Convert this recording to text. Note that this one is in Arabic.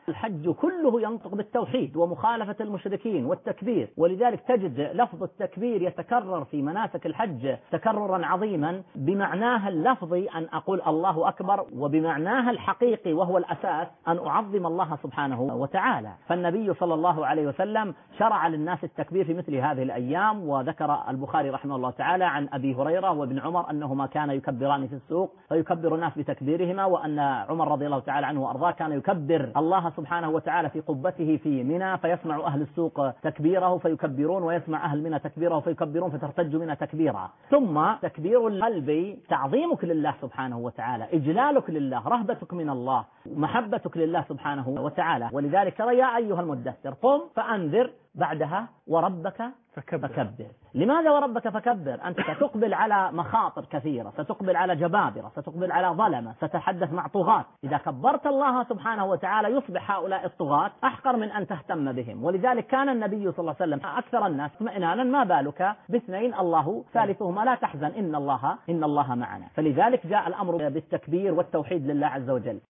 الحج كله ينطق بالتوحيد ومخالفة المشركين والتكبير، ولذلك تجد لفظ التكبير يتكرر في مناسك الحج تكررا عظيما بمعناها اللفظي أن أقول الله أكبر، وبمعناها الحقيقي وهو الأساس أن أعظم الله سبحانه وتعالى. فالنبي صلى الله عليه وسلم شرع للناس التكبير في مثل هذه الأيام، وذكر البخاري رحمه الله تعالى عن أبي هريرة وابن عمر أنهما كانا يكبران في السوق فيكبر الناس بتكبيرهما، وأن عمر رضي الله تعالى عنه وأرضاه كان يكبر الله سبحانه وتعالى في قبته في منى فيسمع أهل السوق تكبيره فيكبرون، ويسمع أهل منى تكبيره فيكبرون، فترتج منى تكبيرا. ثم تكبير القلب تعظيمك لله سبحانه وتعالى، إجلالك لله، رهبتك من الله، محبتك لله سبحانه وتعالى. ولذلك يا أيها المدثر قم فأنذر، بعدها وربك فكبر. لماذا وربك فكبر؟ أنت ستقبل على مخاطر كثيرة، ستقبل على جبابرة، ستقبل على ظلمة، ستتحدث مع طغاة. إذا كبرت الله سبحانه وتعالى يصبح هؤلاء الطغاة أحقر من أن تهتم بهم. ولذلك كان النبي صلى الله عليه وسلم أكثر الناس اطمئنانا، ما بالك باثنين الله ثالثهما لا تحزن إن الله معنا. فلذلك جاء الأمر بالتكبير والتوحيد لله عز وجل.